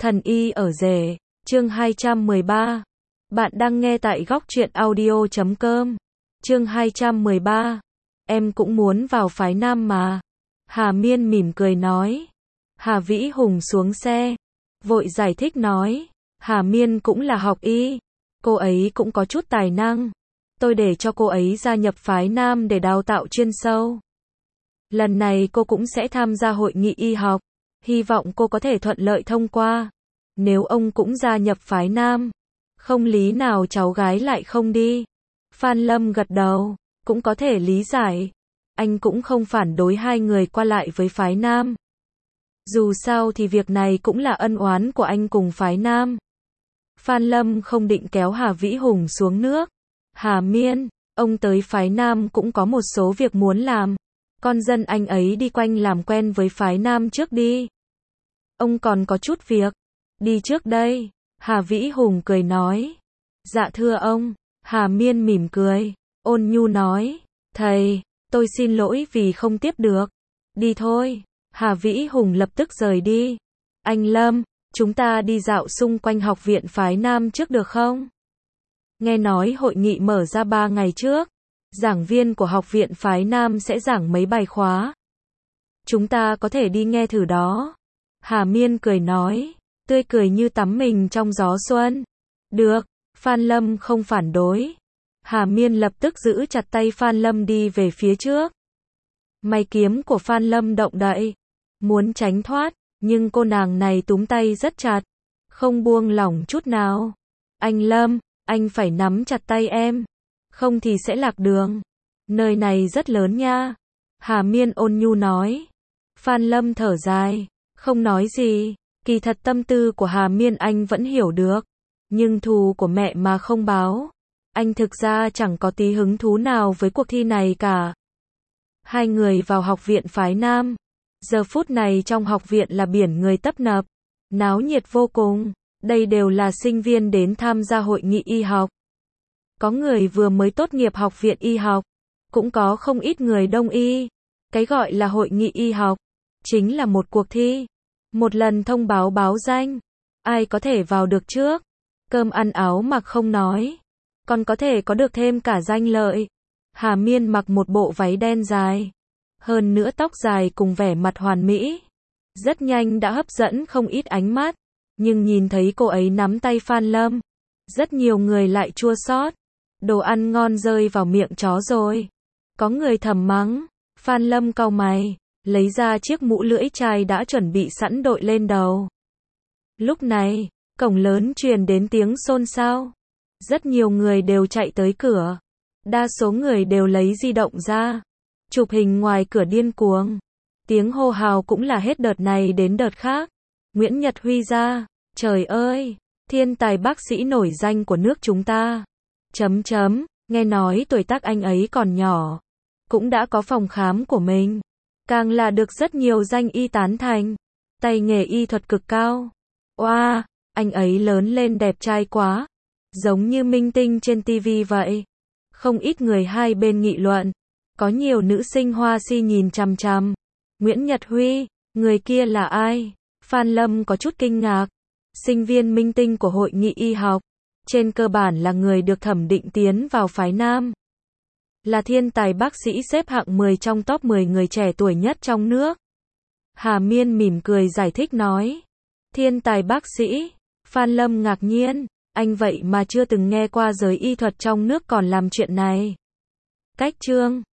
Thần y ở rể, chương 213. Bạn đang nghe tại góc truyện audio.com. Chương 213. Em cũng muốn vào phái nam mà. Hà Miên mỉm cười nói. Hà Vĩ Hùng xuống xe, vội giải thích nói. Hà Miên cũng là học y, cô ấy cũng có chút tài năng. Tôi để cho cô ấy gia nhập phái nam để đào tạo chuyên sâu. Lần này cô cũng sẽ tham gia hội nghị y học, hy vọng cô có thể thuận lợi thông qua. Nếu ông cũng gia nhập phái nam, không lý nào cháu gái lại không đi. Phan Lâm gật đầu, cũng có thể lý giải. Anh cũng không phản đối hai người qua lại với phái nam. Dù sao thì việc này cũng là ân oán của anh cùng phái nam. Phan Lâm không định kéo Hà Vĩ Hùng xuống nước. Hà Miên, ông tới phái nam cũng có một số việc muốn làm. Con dân anh ấy đi quanh làm quen với phái nam trước đi. Ông còn có chút việc. Đi trước đây. Hà Vĩ Hùng cười nói. Dạ thưa ông. Hà Miên mỉm cười, ôn nhu nói. Thầy, tôi xin lỗi vì không tiếp được. Đi thôi. Hà Vĩ Hùng lập tức rời đi. Anh Lâm, chúng ta đi dạo xung quanh học viện phái nam trước được không? Nghe nói hội nghị mở ra 3 ngày trước. Giảng viên của học viện phái nam sẽ giảng mấy bài khóa. Chúng ta có thể đi nghe thử đó. Hà Miên cười nói, tươi cười như tắm mình trong gió xuân. Được, Phan Lâm không phản đối. Hà Miên lập tức giữ chặt tay Phan Lâm đi về phía trước. Mày kiếm của Phan Lâm động đậy, muốn tránh thoát, nhưng cô nàng này túm tay rất chặt, không buông lỏng chút nào. Anh Lâm, anh phải nắm chặt tay em, không thì sẽ lạc đường. Nơi này rất lớn nha. Hà Miên ôn nhu nói. Phan Lâm thở dài, không nói gì. Kỳ thật tâm tư của Hà Miên anh vẫn hiểu được. Nhưng thù của mẹ mà không báo. Anh thực ra chẳng có tí hứng thú nào với cuộc thi này cả. Hai người vào học viện phái nam. Giờ phút này trong học viện là biển người tấp nập. Náo nhiệt vô cùng. Đây đều là sinh viên đến tham gia hội nghị y học. Có người vừa mới tốt nghiệp học viện y học. Cũng có không ít người đông y. Cái gọi là hội nghị y học chính là một cuộc thi. Một lần thông báo báo danh. Ai có thể vào được trước. Cơm ăn áo mặc không nói. Còn có thể có được thêm cả danh lợi. Hà Miên mặc một bộ váy đen dài. Hơn nữa tóc dài cùng vẻ mặt hoàn mỹ. Rất nhanh đã hấp dẫn không ít ánh mắt. Nhưng nhìn thấy cô ấy nắm tay Phan Lâm. Rất nhiều người lại chua xót. Đồ ăn ngon rơi vào miệng chó rồi. Có người thầm mắng. Phan Lâm cau mày, lấy ra chiếc mũ lưỡi chai đã chuẩn bị sẵn đội lên đầu. Lúc này, cổng lớn truyền đến tiếng xôn xao. Rất nhiều người đều chạy tới cửa. Đa số người đều lấy di động ra. Chụp hình ngoài cửa điên cuồng. Tiếng hô hào cũng là hết đợt này đến đợt khác. Nguyễn Nhật Huy ra. Trời ơi, thiên tài bác sĩ nổi danh của nước chúng ta. Nghe nói tuổi tác anh ấy còn nhỏ. Cũng đã có phòng khám của mình. Càng là được rất nhiều danh y tán thành. Tay nghề y thuật cực cao. Oa, anh ấy lớn lên đẹp trai quá. Giống như minh tinh trên TV vậy. Không ít người hai bên nghị luận. Có nhiều nữ sinh hoa si nhìn chằm chằm. Nguyễn Nhật Huy, người kia là ai? Phan Lâm có chút kinh ngạc. Sinh viên minh tinh của hội nghị y học. Trên cơ bản là người được thẩm định tiến vào phái nam. Là thiên tài bác sĩ xếp hạng 10 trong top 10 người trẻ tuổi nhất trong nước. Hà Miên mỉm cười giải thích nói. Thiên tài bác sĩ. Phan Lâm ngạc nhiên. Anh vậy mà chưa từng nghe qua giới y thuật trong nước còn làm chuyện này. Cách chương